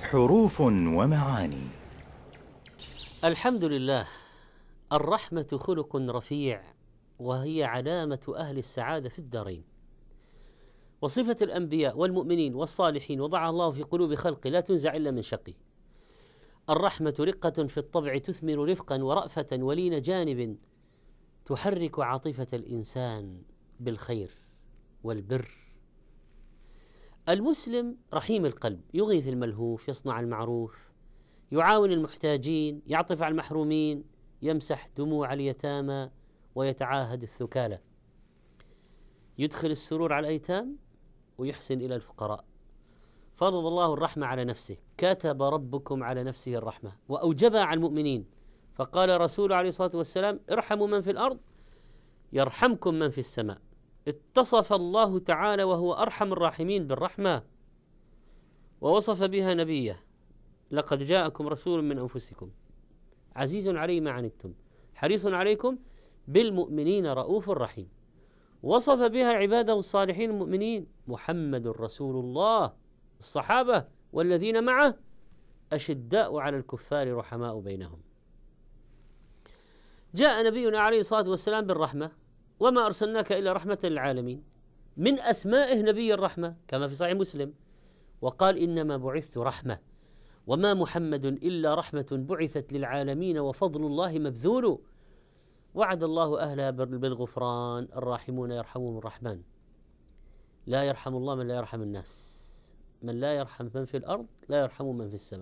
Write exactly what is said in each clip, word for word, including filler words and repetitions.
حروف ومعاني. الحمد لله. الرحمة خلق رفيع، وهي علامة أهل السعادة في الدارين، وصفة الأنبياء والمؤمنين والصالحين وضعها الله في قلوب خلقه لا تنزع إلا من شقي. الرحمة رقة في الطبع تثمر رفقا ورأفة ولين جانب، تحرك عاطفة الإنسان بالخير والبر. المسلم رحيم القلب، يغيث الملهوف، يصنع المعروف، يعاون المحتاجين، يعطف على المحرومين، يمسح دموع اليتامى ويتعاهد الثكالى، يدخل السرور على الأيتام ويحسن إلى الفقراء. فرض الله الرحمة على نفسه، كتب ربكم على نفسه الرحمة وأوجبها على المؤمنين، فقال رسوله عليه الصلاة والسلام: ارحموا من في الأرض يرحمكم من في السماء. اتصف الله تعالى وهو أرحم الراحمين بالرحمة، ووصف بها نبيه: لقد جاءكم رسول من أنفسكم عزيز عليه ما عنتم حريص عليكم بالمؤمنين رؤوف رحيم. وصف بها عباده الصالحين المؤمنين: محمد رسول الله، الصحابة والذين معه أشداء على الكفار رحماء بينهم. جاء نبينا عليه الصلاة والسلام بالرحمة: وما أرسلناك إلا رحمة للعالمين. من أسمائه نبي الرحمة كما في صحيح مسلم، وقال: إنما بعثت رحمة وما محمد إلا رحمة بعثت للعالمين وفضل الله مبذول. وعد الله أهلها بالغفران، الراحمون يرحمهم الرحمن. لا يرحم الله من لا يرحم الناس، من لا يرحم من في الأرض لا يرحم من في السماء.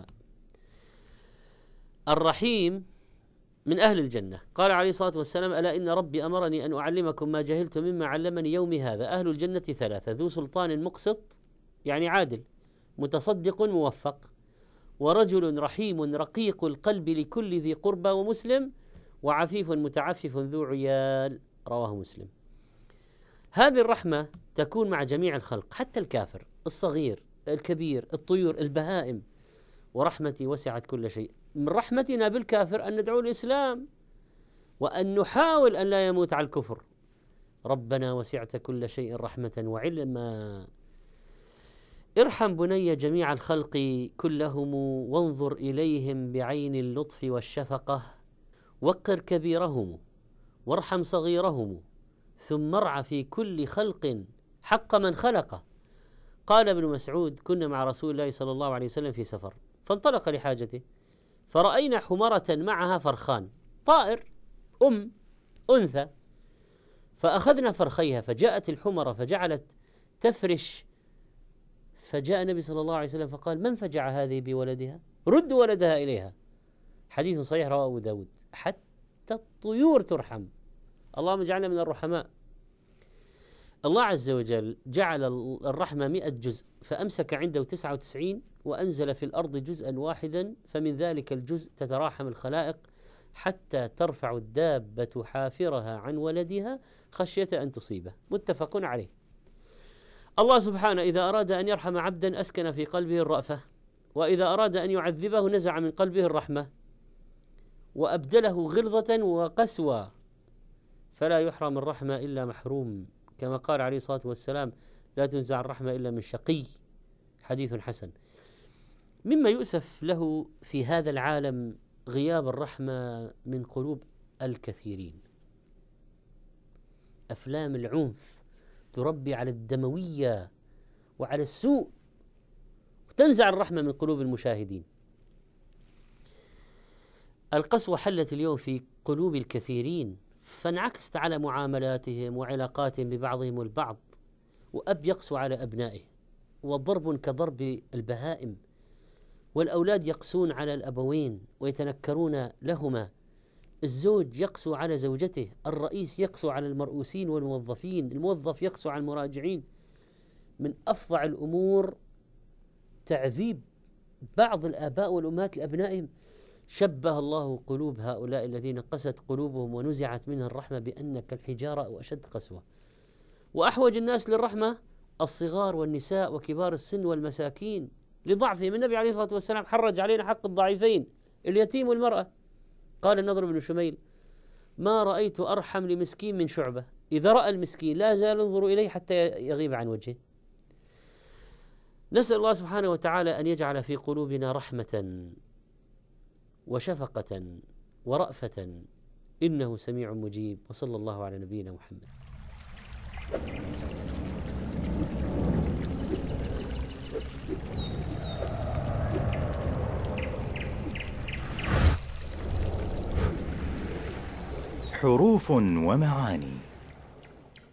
الرحيم من أهل الجنة. قال عليه الصلاة والسلام: ألا إن ربي أمرني أن أعلمكم ما جهلت مما علمني يومي هذا. أهل الجنة ثلاثة: ذو سلطان مقسط يعني عادل، متصدق موفق، ورجل رحيم رقيق القلب لكل ذي قربى ومسلم، وعفيف متعفف ذو عيال. رواه مسلم. هذه الرحمة تكون مع جميع الخلق، حتى الكافر، الصغير، الكبير، الطيور، البهائم. ورحمتي وسعت كل شيء. من رحمتنا بالكافر أن ندعو الإسلام وأن نحاول أن لا يموت على الكفر. ربنا وسعت كل شيء رحمة وعلما. ارحم بني جميع الخلق كلهم، وانظر إليهم بعين اللطف والشفقة، وقر كبيرهم وارحم صغيرهم، ثم ارع في كل خلق حق من خلقه. قال ابن مسعود: كنا مع رسول الله صلى الله عليه وسلم في سفر، فانطلق لحاجته، فرأينا حمرة معها فرخان، طائر أم أنثى، فأخذنا فرخيها، فجاءت الحمرة فجعلت تفرش، فجاء النبي صلى الله عليه وسلم فقال: من فجع هذه بولدها؟ ردوا ولدها إليها. حديث صحيح رواه أبو داود. حتى الطيور ترحم. اللهم اجعلنا من الرحماء. الله عز وجل جعل الرحمة مئة جزء، فأمسك عنده تسعة وتسعين، وأنزل في الأرض جزءا واحدا، فمن ذلك الجزء تتراحم الخلائق حتى ترفع الدابة حافرها عن ولدها خشية أن تصيبه. متفق عليه. الله سبحانه إذا أراد أن يرحم عبدا أسكن في قلبه الرأفة، وإذا أراد أن يعذبه نزع من قلبه الرحمة وأبدله غلظة وقسوة، فلا يحرم الرحمة إلا محروم، كما قال عليه الصلاة والسلام: لا تنزع الرحمة إلا من شقي. حديث حسن. مما يؤسف له في هذا العالم غياب الرحمة من قلوب الكثيرين. أفلام العنف تربي على الدموية وعلى السوء، وتنزع الرحمة من قلوب المشاهدين. القسوة حلت اليوم في قلوب الكثيرين، فانعكست على معاملاتهم وعلاقاتهم ببعضهم البعض، وأب يقسو على أبنائه، وضرب كضرب البهائم، والأولاد يقسون على الأبوين ويتنكرون لهما، الزوج يقسو على زوجته، الرئيس يقسو على المرؤوسين والموظفين، الموظف يقسو على المراجعين. من أفظع الأمور تعذيب بعض الآباء والأمهات لأبنائهم. شبه الله قلوب هؤلاء الذين قست قلوبهم ونزعت منها الرحمة بأن كالحجارة أو أشد قسوة. وأحوج الناس للرحمة الصغار والنساء وكبار السن والمساكين لضعفهم. النبي عليه الصلاة والسلام حرج علينا حق الضعيفين، اليتيم والمرأة. قال النضر بن شميل: ما رأيت أرحم لمسكين من شعبة، إذا رأى المسكين لا زال ينظر إليه حتى يغيب عن وجهه. نسأل الله سبحانه وتعالى أن يجعل في قلوبنا رحمة وشفقة ورأفة، إنه سميع مجيب. وصلى الله على نبينا محمد. حروف ومعاني.